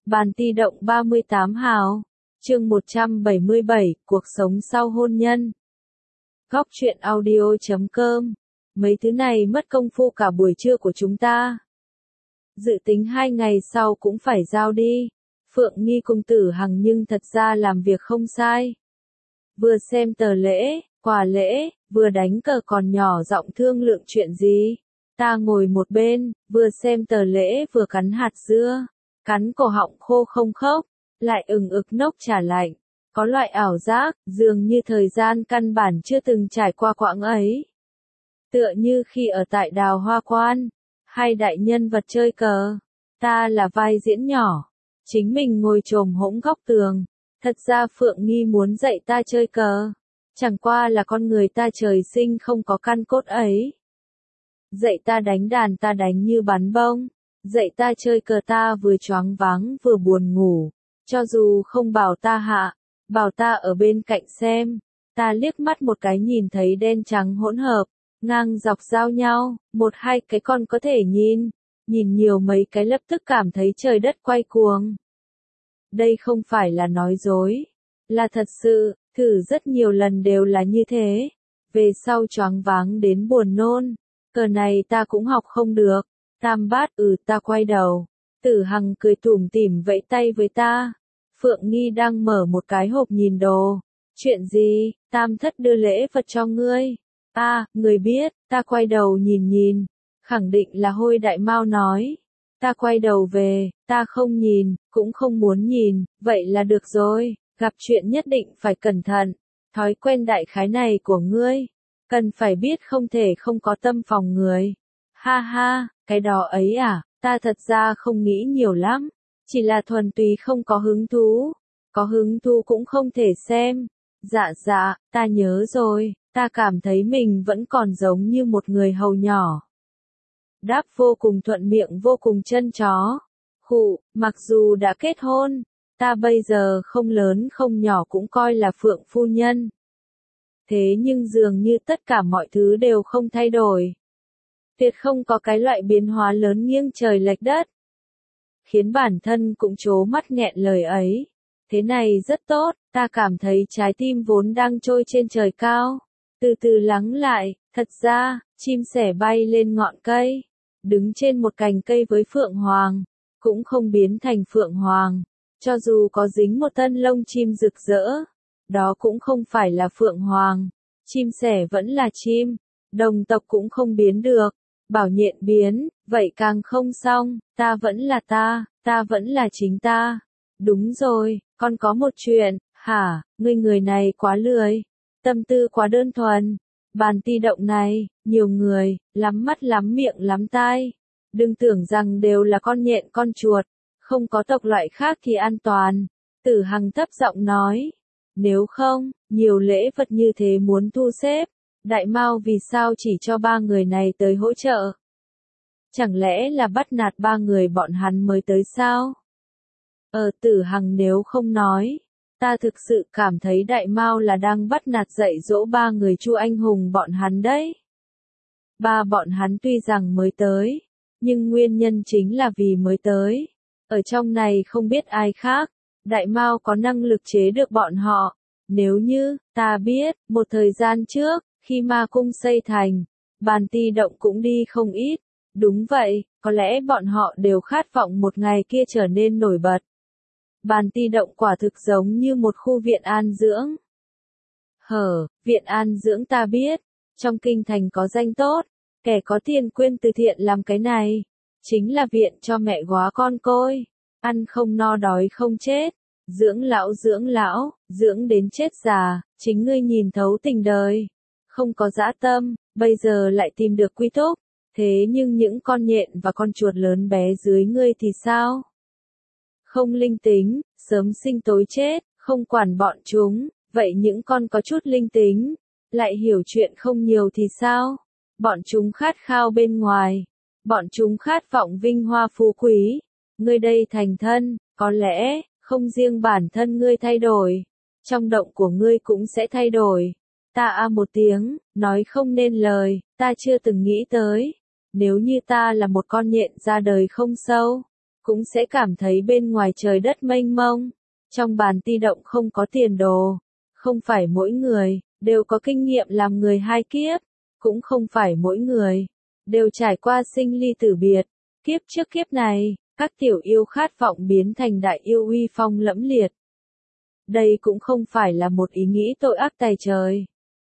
Bàn ti động 38 hào. Chương 177, cuộc sống sau hôn nhân. Góc truyện audio.com. Mấy thứ này mất công phu cả buổi trưa của chúng ta. Dự tính 2 ngày sau cũng phải giao đi. Phượng Nghi cùng Tử Hằng nhưng thật ra làm việc không sai. Vừa xem tờ lễ, quà lễ, vừa đánh cờ còn nhỏ giọng thương lượng chuyện gì. Ta ngồi một bên, vừa xem tờ lễ vừa cắn hạt dưa. Cắn cổ họng khô không khốc, lại ực nốc trà lạnh. Có loại ảo giác, dường như thời gian căn bản chưa từng trải qua quãng ấy. Tựa như khi ở tại Đào Hoa Quan, hay đại nhân vật chơi cờ. Ta là vai diễn nhỏ, chính mình ngồi chồm hỗn góc tường. Thật ra Phượng Nghi muốn dạy ta chơi cờ. Chẳng qua là con người ta trời sinh không có căn cốt ấy. Dạy ta đánh đàn ta đánh như bắn bông. Dạy ta chơi cờ ta vừa choáng váng vừa buồn ngủ. Cho dù không bảo ta hạ, bảo ta ở bên cạnh xem. Ta liếc mắt một cái nhìn thấy đen trắng hỗn hợp, ngang dọc giao nhau, một hai cái con có thể nhìn. Nhìn nhiều mấy cái lập tức cảm thấy trời đất quay cuồng. Đây không phải là nói dối, là thật sự, thử rất nhiều lần đều là như thế. Về sau choáng váng đến buồn nôn, cờ này ta cũng học không được. Tam bát ta quay đầu. Tử Hằng cười tủm tỉm vẫy tay với ta. Phượng Nghi đang mở một cái hộp nhìn đồ. Chuyện gì? Tam thất đưa lễ vật cho ngươi. Người biết. Ta quay đầu nhìn. Khẳng định là Hôi Đại Mao nói. Ta quay đầu về, ta không nhìn, cũng không muốn nhìn, vậy là được rồi. Gặp chuyện nhất định phải cẩn thận. Thói quen đại khái này của ngươi, cần phải biết không thể không có tâm phòng người. Ha ha, cái đó ấy à, ta thật ra không nghĩ nhiều lắm. Chỉ là thuần túy không có hứng thú. Có hứng thú cũng không thể xem. Dạ, ta nhớ rồi, ta cảm thấy mình vẫn còn giống như một người hầu nhỏ. Đáp vô cùng thuận miệng vô cùng chân chó. Mặc dù đã kết hôn, ta bây giờ không lớn không nhỏ cũng coi là Phượng phu nhân. Thế nhưng dường như tất cả mọi thứ đều không thay đổi. Tuyệt không có cái loại biến hóa lớn nghiêng trời lệch đất. Khiến bản thân cũng trố mắt nghẹn lời ấy. Thế này rất tốt, ta cảm thấy trái tim vốn đang trôi trên trời cao. Từ từ lắng lại, thật ra, chim sẻ bay lên ngọn cây. Đứng trên một cành cây với Phượng Hoàng. Cũng không biến thành Phượng Hoàng. Cho dù có dính một thân lông chim rực rỡ. Đó cũng không phải là Phượng Hoàng. Chim sẻ vẫn là chim. Đồng tộc cũng không biến được. Bảo nhện biến, vậy càng không xong, ta vẫn là ta vẫn là chính ta. Đúng rồi, con có một chuyện, hả, người này quá lười, tâm tư quá đơn thuần. Bàn ti động này, nhiều người, lắm mắt lắm miệng lắm tai. Đừng tưởng rằng đều là con nhện con chuột, không có tộc loại khác thì an toàn. Tử Hằng thấp giọng nói, nếu không, nhiều lễ vật như thế muốn thu xếp. Đại Mao vì sao chỉ cho 3 người này tới hỗ trợ? Chẳng lẽ là bắt nạt 3 người bọn hắn mới tới sao? Tử Hằng nếu không nói, ta thực sự cảm thấy Đại Mao là đang bắt nạt dạy dỗ 3 người Chu anh hùng bọn hắn đấy. Bọn hắn tuy rằng mới tới, nhưng nguyên nhân chính là vì mới tới. Ở trong này không biết ai khác, Đại Mao có năng lực chế được bọn họ. Nếu như, ta biết, một thời gian trước, khi ma cung xây thành, bàn ti động cũng đi không ít. Đúng vậy, có lẽ bọn họ đều khát vọng một ngày kia trở nên nổi bật. Bàn ti động quả thực giống như một khu viện an dưỡng. Viện an dưỡng ta biết, trong kinh thành có danh tốt, kẻ có tiền quyên từ thiện làm cái này. Chính là viện cho mẹ góa con côi, ăn không no đói không chết. Dưỡng lão, dưỡng đến chết già, chính ngươi nhìn thấu tình đời. Không có dã tâm, bây giờ lại tìm được quy túc. Thế nhưng những con nhện và con chuột lớn bé dưới ngươi thì sao? Không linh tính, sớm sinh tối chết, không quản bọn chúng. Vậy những con có chút linh tính, lại hiểu chuyện không nhiều thì sao? Bọn chúng khát khao bên ngoài. Bọn chúng khát vọng vinh hoa phú quý. Ngươi đây thành thân, có lẽ, không riêng bản thân ngươi thay đổi. Trong động của ngươi cũng sẽ thay đổi. Ta một tiếng, nói không nên lời, ta chưa từng nghĩ tới. Nếu như ta là một con nhện ra đời không sâu, cũng sẽ cảm thấy bên ngoài trời đất mênh mông. Trong bàn ti động không có tiền đồ. Không phải mỗi người đều có kinh nghiệm làm người hai kiếp. Cũng không phải mỗi người đều trải qua sinh ly tử biệt. Kiếp trước kiếp này, các tiểu yêu khát vọng biến thành đại yêu uy phong lẫm liệt. Đây cũng không phải là một ý nghĩ tội ác tày trời.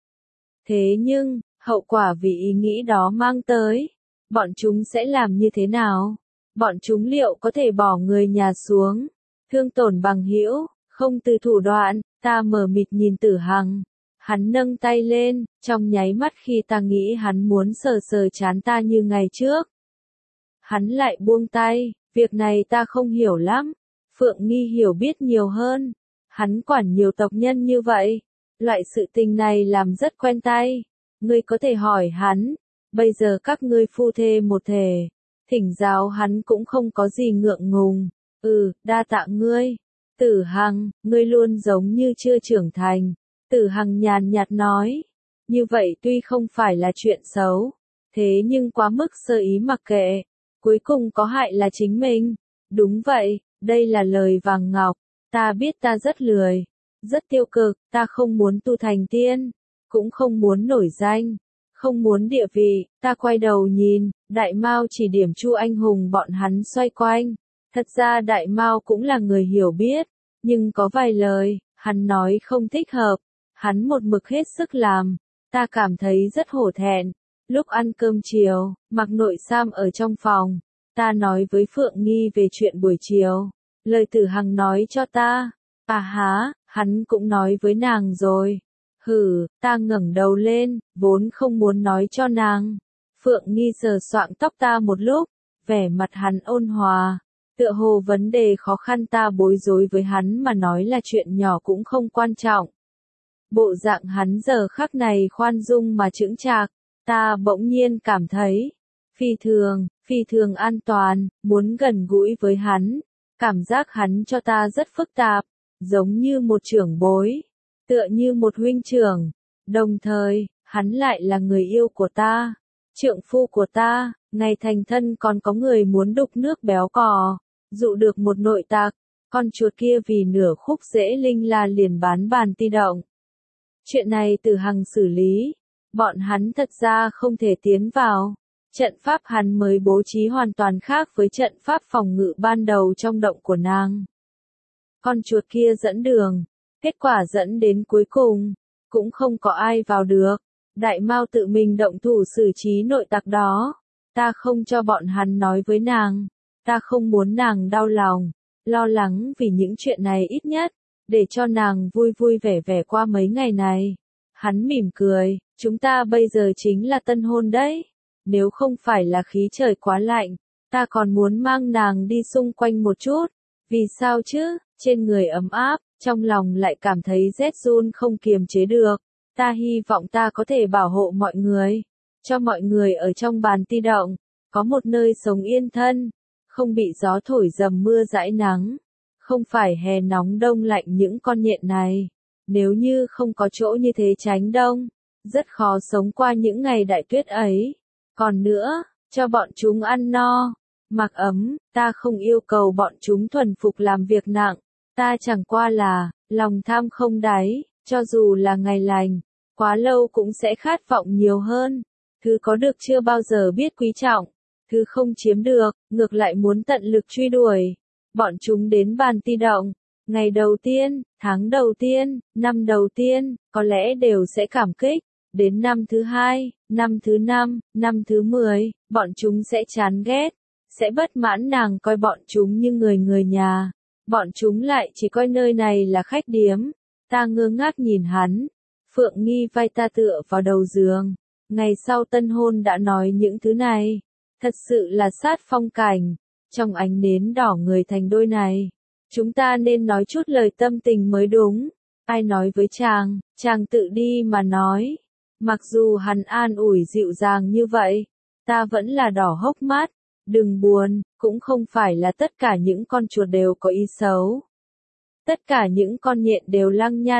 Thế nhưng, hậu quả vì ý nghĩ đó mang tới, bọn chúng sẽ làm như thế nào? Bọn chúng liệu có thể bỏ người nhà xuống, thương tổn bằng hữu, không từ thủ đoạn? Ta mờ mịt nhìn Tử Hằng. Hắn nâng tay lên, trong nháy mắt khi ta nghĩ hắn muốn sờ sờ trán ta như ngày trước. Hắn lại buông tay, việc này ta không hiểu lắm. Phượng Nghi hiểu biết nhiều hơn. Hắn quản nhiều tộc nhân như vậy. Loại sự tình này làm rất quen tay. Ngươi có thể hỏi hắn. Bây giờ các ngươi phu thê một thể. Thỉnh giáo hắn cũng không có gì ngượng ngùng. Đa tạ ngươi. Tử Hằng, ngươi luôn giống như chưa trưởng thành. Tử Hằng nhàn nhạt nói. Như vậy tuy không phải là chuyện xấu. Thế nhưng quá mức sơ ý mặc kệ. Cuối cùng có hại là chính mình. Đúng vậy, đây là lời vàng ngọc. Ta biết ta rất lười. Rất tiêu cực, ta không muốn tu thành tiên. Cũng không muốn nổi danh. Không muốn địa vị. Ta quay đầu nhìn, Đại Mao chỉ điểm Chu anh hùng bọn hắn xoay quanh. Thật ra Đại Mao cũng là người hiểu biết. Nhưng có vài lời, hắn nói không thích hợp. Hắn một mực hết sức làm. Ta cảm thấy rất hổ thẹn. Lúc ăn cơm chiều, mặc nội sam ở trong phòng. Ta nói với Phượng Nghi về chuyện buổi chiều. Lời Tử Hằng nói cho ta. À há, hắn cũng nói với nàng rồi. Ta ngẩng đầu lên, vốn không muốn nói cho nàng. Phượng Nghi sờ soạng tóc ta một lúc. Vẻ mặt hắn ôn hòa. Tựa hồ vấn đề khó khăn ta bối rối với hắn mà nói là chuyện nhỏ cũng không quan trọng. Bộ dạng hắn giờ khắc này khoan dung mà chững chạc, ta bỗng nhiên cảm thấy phi thường an toàn, muốn gần gũi với hắn. Cảm giác hắn cho ta rất phức tạp, giống như một trưởng bối, tựa như một huynh trưởng. Đồng thời, hắn lại là người yêu của ta, trượng phu của ta, ngày thành thân còn có người muốn đục nước béo cò, dụ được một nội tặc, con chuột kia vì nửa khúc rễ linh la liền bán bàn ti động. Chuyện này Tử Hằng xử lý, bọn hắn thật ra không thể tiến vào. Trận pháp hắn mới bố trí hoàn toàn khác với trận pháp phòng ngự ban đầu trong động của nàng. Con chuột kia dẫn đường, kết quả dẫn đến cuối cùng, cũng không có ai vào được. Đại Mao tự mình động thủ xử trí nội tặc đó. Ta không cho bọn hắn nói với nàng. Ta không muốn nàng đau lòng, lo lắng vì những chuyện này ít nhất, để cho nàng vui vui vẻ vẻ qua mấy ngày này. Hắn mỉm cười, chúng ta bây giờ chính là tân hôn đấy. Nếu không phải là khí trời quá lạnh, ta còn muốn mang nàng đi xung quanh một chút. Vì sao chứ? Trên người ấm áp, trong lòng lại cảm thấy rét run không kiềm chế được. Ta hy vọng ta có thể bảo hộ mọi người, cho mọi người ở trong bàn ti động, có một nơi sống yên thân, không bị gió thổi dầm mưa dãi nắng. Không phải hè nóng đông lạnh những con nhện này. Nếu như không có chỗ như thế tránh đông, rất khó sống qua những ngày đại tuyết ấy. Còn nữa, cho bọn chúng ăn no, mặc ấm, ta không yêu cầu bọn chúng thuần phục làm việc nặng. Ta chẳng qua là, lòng tham không đáy, cho dù là ngày lành, quá lâu cũng sẽ khát vọng nhiều hơn. Thứ có được chưa bao giờ biết quý trọng, thứ không chiếm được, ngược lại muốn tận lực truy đuổi. Bọn chúng đến bàn ti động, ngày đầu tiên, tháng đầu tiên, năm đầu tiên, có lẽ đều sẽ cảm kích. Đến năm thứ 2, năm thứ 5, năm thứ 10, bọn chúng sẽ chán ghét, sẽ bất mãn nàng coi bọn chúng như người nhà. Bọn chúng lại chỉ coi nơi này là khách điếm. Ta ngơ ngác nhìn hắn. Phượng Nghi vai ta tựa vào đầu giường. Ngày sau tân hôn đã nói những thứ này. Thật sự là sát phong cảnh. Trong ánh nến đỏ người thành đôi này. Chúng ta nên nói chút lời tâm tình mới đúng. Ai nói với chàng tự đi mà nói. Mặc dù hắn an ủi dịu dàng như vậy, ta vẫn là đỏ hốc mắt. Đừng buồn, cũng không phải là tất cả những con chuột đều có ý xấu. Tất cả những con nhện đều lăng nha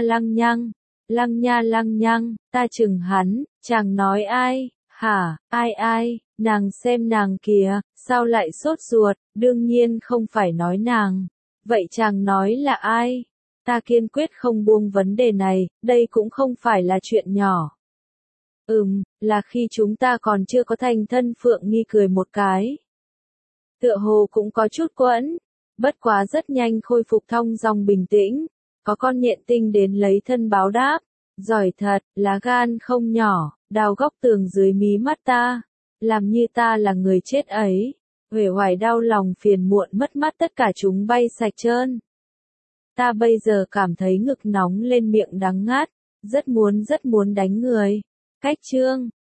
lăng nhăng, ta chừng hắn, chàng nói ai, hả, ai, nàng xem nàng kìa, Sao lại sốt ruột, đương nhiên không phải nói nàng. Vậy chàng nói là ai? Ta kiên quyết không buông vấn đề này, đây cũng không phải là chuyện nhỏ. Là khi chúng ta còn chưa có thành thân. Phượng Nghi cười một cái. Tựa hồ cũng có chút quẫn, bất quá rất nhanh khôi phục thong dong bình tĩnh. Có con nhện tinh đến lấy thân báo đáp. Giỏi thật, lá gan không nhỏ, đào góc tường dưới mí mắt ta. Làm như ta là người chết ấy. Uể oải đau lòng phiền muộn mất mát tất cả chúng bay sạch trơn. Ta bây giờ cảm thấy ngực nóng lên miệng đắng ngát. Rất muốn đánh người. Cách chương